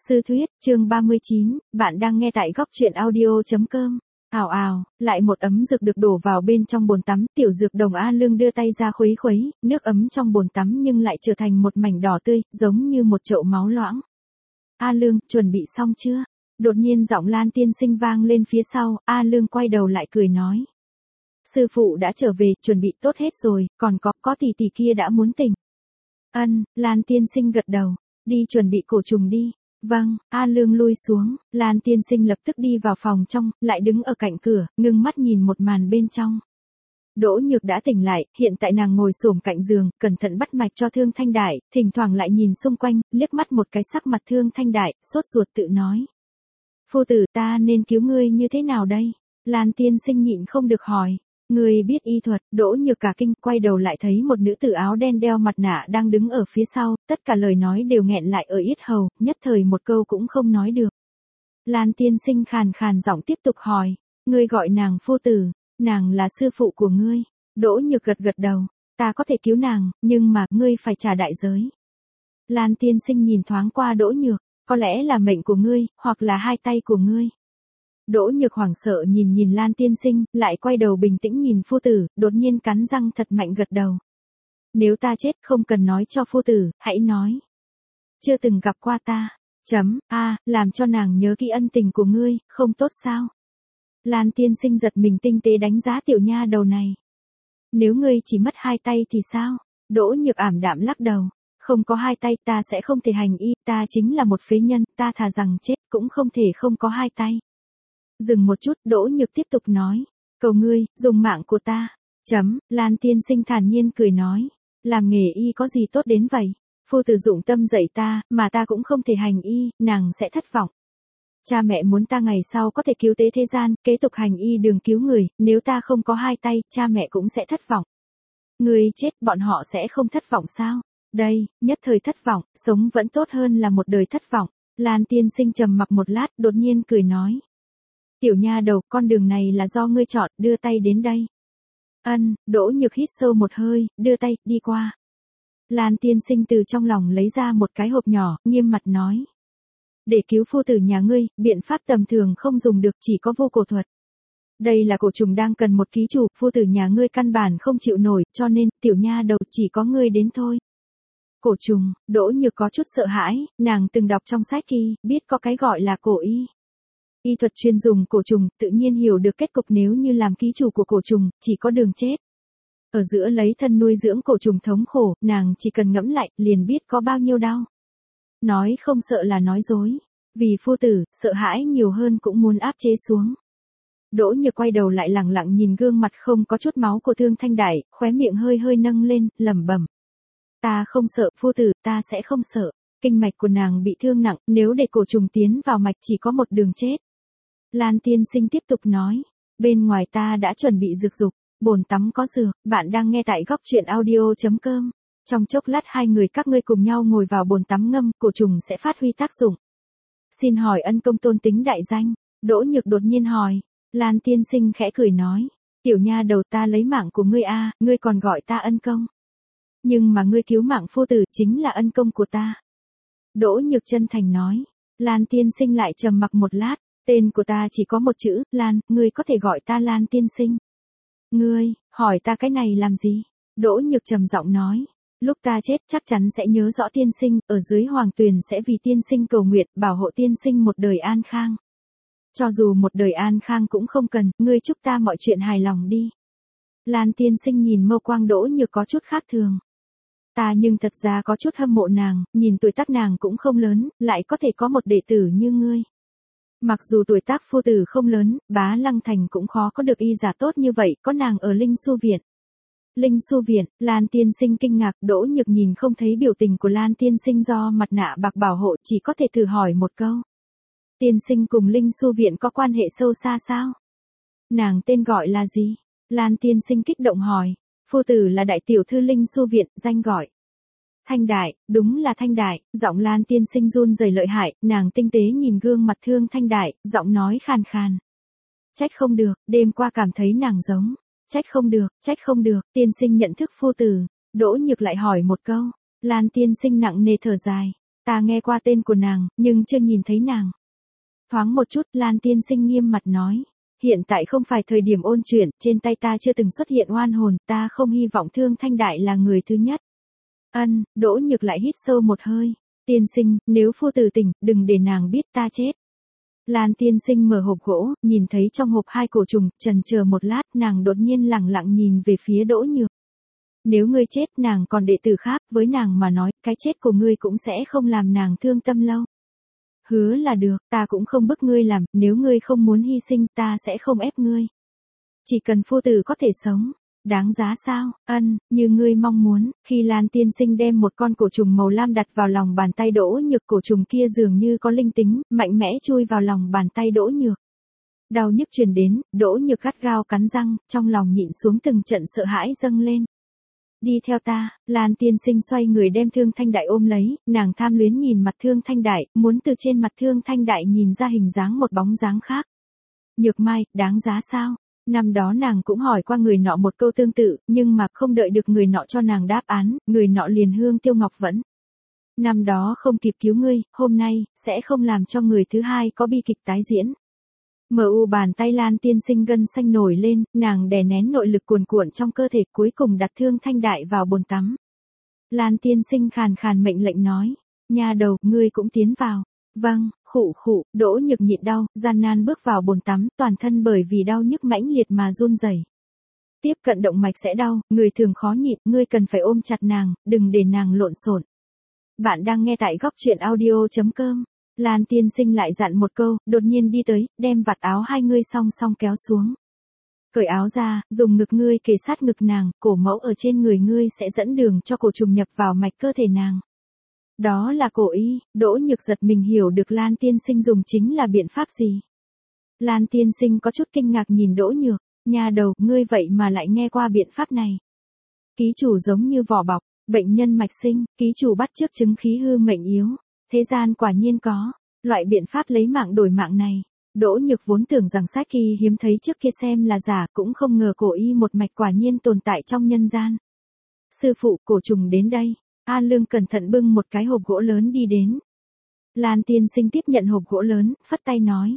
Sư thuyết, chương 39, bạn đang nghe tại góc truyện audio.com. Ào ào, lại một ấm dược được đổ vào bên trong bồn tắm, tiểu dược đồng A Lương đưa tay ra khuấy khuấy, nước ấm trong bồn tắm nhưng lại trở thành một mảnh đỏ tươi, giống như một chậu máu loãng. A Lương, chuẩn bị xong chưa? Đột nhiên giọng Lan tiên sinh vang lên phía sau, A Lương quay đầu lại cười nói. Sư phụ đã trở về, chuẩn bị tốt hết rồi, còn có tỷ tỷ kia đã muốn tỉnh. Lan tiên sinh gật đầu, đi chuẩn bị cổ trùng đi. Vâng, A Lương lui xuống, Lan tiên sinh lập tức đi vào phòng trong, lại đứng ở cạnh cửa, ngưng mắt nhìn một màn bên trong. Đỗ Nhược đã tỉnh lại, hiện tại nàng ngồi xổm cạnh giường, cẩn thận bắt mạch cho Thương Thanh Đại, thỉnh thoảng lại nhìn xung quanh, liếc mắt một cái sắc mặt Thương Thanh Đại, sốt ruột tự nói. Phu tử, ta nên cứu ngươi như thế nào đây? Lan tiên sinh nhịn không được hỏi. Người biết y thuật, Đỗ Nhược cả kinh, quay đầu lại thấy một nữ tử áo đen đeo mặt nạ đang đứng ở phía sau, tất cả lời nói đều nghẹn lại ở yết hầu, nhất thời một câu cũng không nói được. Lan tiên sinh khàn khàn giọng tiếp tục hỏi, ngươi gọi nàng phu tử, nàng là sư phụ của ngươi. Đỗ Nhược gật gật đầu, ta có thể cứu nàng, nhưng mà, ngươi phải trả đại giới. Lan tiên sinh nhìn thoáng qua Đỗ Nhược, có lẽ là mệnh của ngươi, hoặc là hai tay của ngươi. Đỗ Nhược hoảng sợ nhìn Lan tiên sinh, lại quay đầu bình tĩnh nhìn phu tử, đột nhiên cắn răng thật mạnh gật đầu. Nếu ta chết không cần nói cho phu tử, hãy nói. Chưa từng gặp qua ta. Làm cho nàng nhớ kỹ ân tình của ngươi, không tốt sao? Lan tiên sinh giật mình tinh tế đánh giá tiểu nha đầu này. Nếu ngươi chỉ mất hai tay thì sao? Đỗ Nhược ảm đạm lắc đầu. Không có hai tay ta sẽ không thể hành y, ta chính là một phế nhân, ta thà rằng chết cũng không thể không có hai tay. Dừng một chút, Đỗ Nhược tiếp tục nói. Cầu ngươi, dùng mạng của ta. Lan tiên sinh thản nhiên cười nói. Làm nghề y có gì tốt đến vậy? Phu tử dụng tâm dạy ta, mà ta cũng không thể hành y, nàng sẽ thất vọng. Cha mẹ muốn ta ngày sau có thể cứu tế thế gian, kế tục hành y đường cứu người, nếu ta không có hai tay, cha mẹ cũng sẽ thất vọng. Ngươi chết, bọn họ sẽ không thất vọng sao? Đây, nhất thời thất vọng, sống vẫn tốt hơn là một đời thất vọng. Lan tiên sinh trầm mặc một lát, đột nhiên cười nói. Tiểu nha đầu, con đường này là do ngươi chọn, đưa tay đến đây. Đỗ Nhược hít sâu một hơi, đưa tay, đi qua. Lan tiên sinh từ trong lòng lấy ra một cái hộp nhỏ, nghiêm mặt nói. Để cứu phu tử nhà ngươi, biện pháp tầm thường không dùng được, chỉ có vô cổ thuật. Đây là cổ trùng đang cần một ký chủ, phu tử nhà ngươi căn bản không chịu nổi, cho nên, tiểu nha đầu chỉ có ngươi đến thôi. Cổ trùng, Đỗ Nhược có chút sợ hãi, nàng từng đọc trong sách y, biết có cái gọi là cổ y. Y thuật chuyên dùng cổ trùng, tự nhiên hiểu được kết cục nếu như làm ký chủ của cổ trùng, chỉ có đường chết. Ở giữa lấy thân nuôi dưỡng cổ trùng thống khổ, nàng chỉ cần ngẫm lại, liền biết có bao nhiêu đau. Nói không sợ là nói dối. Vì phu tử, sợ hãi nhiều hơn cũng muốn áp chế xuống. Đỗ Nhược quay đầu lại lẳng lặng nhìn gương mặt không có chút máu của Thương Thanh Đại, khóe miệng hơi hơi nâng lên, lẩm bẩm. Ta không sợ, phu tử, ta sẽ không sợ. Kinh mạch của nàng bị thương nặng, nếu để cổ trùng tiến vào mạch chỉ có một đường chết. Lan tiên sinh tiếp tục nói, bên ngoài ta đã chuẩn bị dược dục, bồn tắm có dược, bạn đang nghe tại góc truyện audio.com. Trong chốc lát hai người các ngươi cùng nhau ngồi vào bồn tắm ngâm, cổ trùng sẽ phát huy tác dụng. Xin hỏi ân công tôn tính đại danh? Đỗ Nhược đột nhiên hỏi. Lan tiên sinh khẽ cười nói, tiểu nha đầu, ta lấy mạng của ngươi a, ngươi còn gọi ta ân công. Nhưng mà ngươi cứu mạng phu tử chính là ân công của ta. Đỗ Nhược chân thành nói. Lan tiên sinh lại trầm mặc một lát. Tên của ta chỉ có một chữ, Lan, ngươi có thể gọi ta Lan tiên sinh. Ngươi, hỏi ta cái này làm gì? Đỗ Nhược trầm giọng nói. Lúc ta chết chắc chắn sẽ nhớ rõ tiên sinh, ở dưới hoàng tuyền sẽ vì tiên sinh cầu nguyện, bảo hộ tiên sinh một đời an khang. Cho dù một đời an khang cũng không cần, ngươi chúc ta mọi chuyện hài lòng đi. Lan tiên sinh nhìn mâu quang Đỗ Nhược có chút khác thường. Ta nhưng thật ra có chút hâm mộ nàng, nhìn tuổi tác nàng cũng không lớn, lại có thể có một đệ tử như ngươi. Mặc dù tuổi tác phu tử không lớn, Bá Lăng Thành cũng khó có được y giả tốt như vậy, có nàng ở Linh Su Viện. Linh Su Viện, Lan tiên sinh kinh ngạc, Đỗ Nhược nhìn không thấy biểu tình của Lan tiên sinh do mặt nạ bạc bảo hộ, chỉ có thể thử hỏi một câu. Tiên sinh cùng Linh Su Viện có quan hệ sâu xa sao? Nàng tên gọi là gì? Lan tiên sinh kích động hỏi. Phu tử là đại tiểu thư Linh Su Viện, danh gọi. Thanh Đại, đúng là Thanh Đại, giọng Lan tiên sinh run rẩy lợi hại, nàng tinh tế nhìn gương mặt Thương Thanh Đại, giọng nói khàn khàn. Trách không được, đêm qua cảm thấy nàng giống. Trách không được, tiên sinh nhận thức phu tử. Đỗ Nhược lại hỏi một câu. Lan tiên sinh nặng nề thở dài. Ta nghe qua tên của nàng, nhưng chưa nhìn thấy nàng. Thoáng một chút, Lan tiên sinh nghiêm mặt nói. Hiện tại không phải thời điểm ôn chuyện, trên tay ta chưa từng xuất hiện oan hồn, ta không hy vọng Thương Thanh Đại là người thứ nhất. Đỗ Nhược lại hít sâu một hơi. Tiên sinh, nếu phu tử tỉnh, đừng để nàng biết ta chết. Lan tiên sinh mở hộp gỗ, nhìn thấy trong hộp 2 cổ trùng, chần chờ một lát, nàng đột nhiên lẳng lặng nhìn về phía Đỗ Nhược. Nếu ngươi chết, nàng còn đệ tử khác, với nàng mà nói, cái chết của ngươi cũng sẽ không làm nàng thương tâm lâu. Hứa là được, ta cũng không bức ngươi làm, nếu ngươi không muốn hy sinh, ta sẽ không ép ngươi. Chỉ cần phu tử có thể sống. Đáng giá sao? Như ngươi mong muốn. Khi Lan tiên sinh đem một con cổ trùng màu lam đặt vào lòng bàn tay Đỗ Nhược, cổ trùng kia dường như có linh tính, mạnh mẽ chui vào lòng bàn tay Đỗ Nhược. Đau nhức truyền đến, Đỗ Nhược gắt gao cắn răng, trong lòng nhịn xuống từng trận sợ hãi dâng lên. Đi theo ta. Lan tiên sinh xoay người đem Thương Thanh Đại ôm lấy, nàng tham luyến nhìn mặt Thương Thanh Đại, muốn từ trên mặt Thương Thanh Đại nhìn ra hình dáng một bóng dáng khác. Nhược Mai, đáng giá sao? Năm đó nàng cũng hỏi qua người nọ một câu tương tự, nhưng mà không đợi được người nọ cho nàng đáp án, người nọ liền Hương Tiêu Ngọc Vẫn. Năm đó không kịp cứu ngươi, hôm nay, sẽ không làm cho người thứ hai có bi kịch tái diễn. Bàn tay Lan tiên sinh gân xanh nổi lên, nàng đè nén nội lực cuồn cuộn trong cơ thể, cuối cùng đặt Thương Thanh Đại vào bồn tắm. Lan tiên sinh khàn khàn mệnh lệnh nói, nha đầu, ngươi cũng tiến vào. Vâng. Khụ, Đỗ Nhược nhịn đau, gian nan bước vào bồn tắm, toàn thân bởi vì đau nhức mãnh liệt mà run rẩy. Tiếp cận động mạch sẽ đau, người thường khó nhịn, ngươi cần phải ôm chặt nàng, đừng để nàng lộn xộn. Bạn đang nghe tại góc truyện audio.com. Lan tiên sinh lại dặn một câu, đột nhiên đi tới, đem vạt áo hai ngươi song song kéo xuống. Cởi áo ra, dùng ngực ngươi kề sát ngực nàng, cổ mẫu ở trên người ngươi sẽ dẫn đường cho cổ trùng nhập vào mạch cơ thể nàng. Đó là cổ y. Đỗ Nhược giật mình hiểu được Lan tiên sinh dùng chính là biện pháp gì. Lan tiên sinh có chút kinh ngạc nhìn Đỗ Nhược, nha đầu, ngươi vậy mà lại nghe qua biện pháp này. Ký chủ giống như vỏ bọc, bệnh nhân mạch sinh, ký chủ bắt chước chứng khí hư mệnh yếu. Thế gian quả nhiên có, loại biện pháp lấy mạng đổi mạng này. Đỗ Nhược vốn tưởng rằng sách y hiếm thấy trước kia xem là giả, cũng không ngờ cổ y một mạch quả nhiên tồn tại trong nhân gian. Sư phụ, cổ trùng đến đây. A Lương cẩn thận bưng một cái hộp gỗ lớn đi đến. Lan tiên sinh tiếp nhận hộp gỗ lớn, phất tay nói.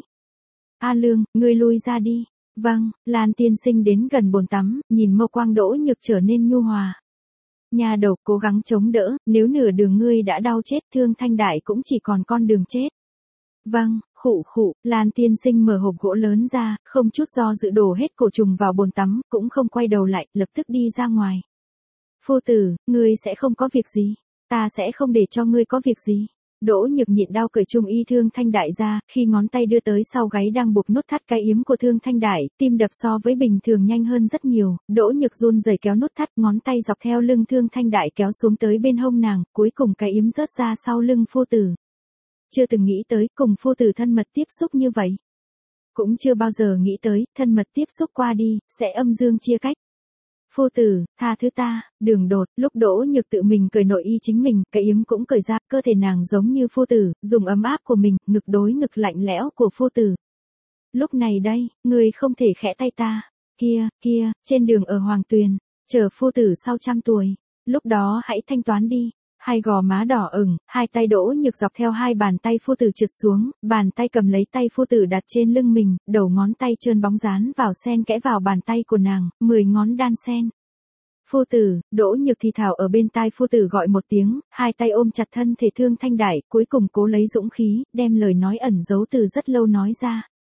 A Lương, ngươi lui ra đi. Vâng. Lan tiên sinh đến gần bồn tắm, nhìn mâu quang Đỗ Nhược trở nên nhu hòa. Nhà đầu, cố gắng chống đỡ, nếu nửa đường ngươi đã đau chết, Thương Thanh Đại cũng chỉ còn con đường chết. Vâng. Khụ, Lan tiên sinh mở hộp gỗ lớn ra, không chút do dự đổ hết cổ trùng vào bồn tắm, cũng không quay đầu lại, lập tức đi ra ngoài. Phu tử, ngươi sẽ không có việc gì. Ta sẽ không để cho ngươi có việc gì. Đỗ Nhược nhịn đau cởi trung y Thương Thanh Đại ra, khi ngón tay đưa tới sau gáy đang buộc nút thắt cái yếm của Thương Thanh Đại, tim đập so với bình thường nhanh hơn rất nhiều. Đỗ Nhược run rẩy kéo nút thắt, ngón tay dọc theo lưng Thương Thanh Đại kéo xuống tới bên hông nàng, cuối cùng cái yếm rớt ra sau lưng phu tử. Chưa từng nghĩ tới cùng phu tử thân mật tiếp xúc như vậy. Cũng chưa bao giờ nghĩ tới, thân mật tiếp xúc qua đi, sẽ âm dương chia cách. Phu tử, tha thứ ta. Đường đột, lúc Đỗ Nhược tự mình cởi nội y chính mình, cái yếm cũng cởi ra, cơ thể nàng giống như phu tử, dùng ấm áp của mình, ngực đối ngực lạnh lẽo của phu tử. Lúc này đây, người không thể khẽ tay ta. Kia, trên đường ở Hoàng Tuyền, chờ phu tử sau 100 tuổi. Lúc đó hãy thanh toán đi. Hai gò má đỏ ửng, hai tay Đỗ Nhược dọc theo hai bàn tay phu tử trượt xuống, bàn tay cầm lấy tay phu tử đặt trên lưng mình, đầu ngón tay trơn bóng dán vào xen kẽ vào bàn tay của nàng, 10 ngón đan xen. Phu tử, Đỗ Nhược thì thào ở bên tai phu tử gọi một tiếng, hai tay ôm chặt thân thể Thương Thanh Đại, cuối cùng cố lấy dũng khí, đem lời nói ẩn giấu từ rất lâu nói ra.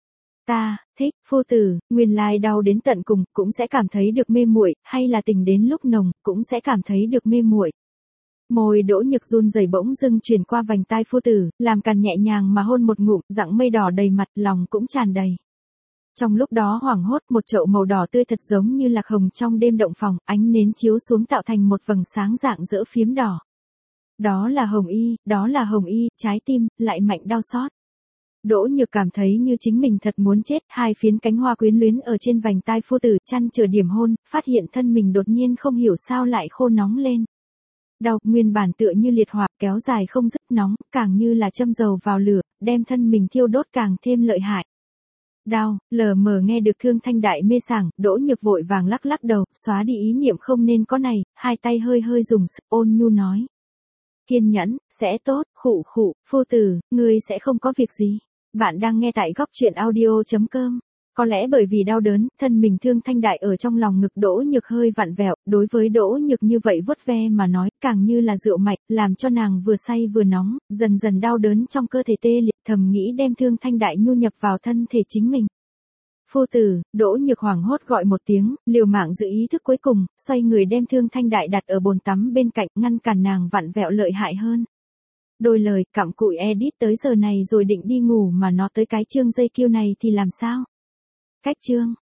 Ta thích phu tử, nguyên lai đau đến tận cùng, cũng sẽ cảm thấy được mê muội, hay là tình đến lúc nồng, cũng sẽ cảm thấy được mê muội. Môi Đỗ Nhược run rẩy bỗng dưng truyền qua vành tai phu tử, làm càn nhẹ nhàng mà hôn một ngụm, dặng mây đỏ đầy mặt, lòng cũng tràn đầy. Trong lúc đó hoảng hốt, một chậu màu đỏ tươi thật giống như lạc hồng trong đêm động phòng, ánh nến chiếu xuống tạo thành một vầng sáng rạng rỡ phiếm đỏ. Đó là hồng y, trái tim lại mạnh đau xót. Đỗ Nhược cảm thấy như chính mình thật muốn chết, hai phiến cánh hoa quyến luyến ở trên vành tai phu tử, chăn chờ điểm hôn, phát hiện thân mình đột nhiên không hiểu sao lại khô nóng lên. Đau, nguyên bản tựa như liệt hỏa, kéo dài không dứt, nóng, càng như là châm dầu vào lửa, đem thân mình thiêu đốt càng thêm lợi hại. Đau, lờ mờ nghe được Thương Thanh Đại mê sảng, Đỗ Nhược vội vàng lắc lắc đầu, xóa đi ý niệm không nên có này, hai tay hơi dùng sức, ôn nhu nói. Kiên nhẫn, sẽ tốt, khụ khụ, phu tử, ngươi sẽ không có việc gì. Bạn đang nghe tại góc truyện audio.com. Có lẽ bởi vì đau đớn, thân mình Thương Thanh Đại ở trong lòng ngực Đỗ Nhược hơi vặn vẹo, đối với Đỗ Nhược như vậy vuốt ve mà nói, càng như là rượu mạnh, làm cho nàng vừa say vừa nóng, dần dần đau đớn trong cơ thể tê liệt, thầm nghĩ đem Thương Thanh Đại nhu nhập vào thân thể chính mình. Phu tử, Đỗ Nhược hoảng hốt gọi một tiếng, liều mạng giữ ý thức cuối cùng, xoay người đem Thương Thanh Đại đặt ở bồn tắm bên cạnh, ngăn cản nàng vặn vẹo lợi hại hơn. Đôi lời, cặm cụi edit tới giờ này rồi định đi ngủ mà nó tới cái chương dây kêu này thì làm sao? Cách chương.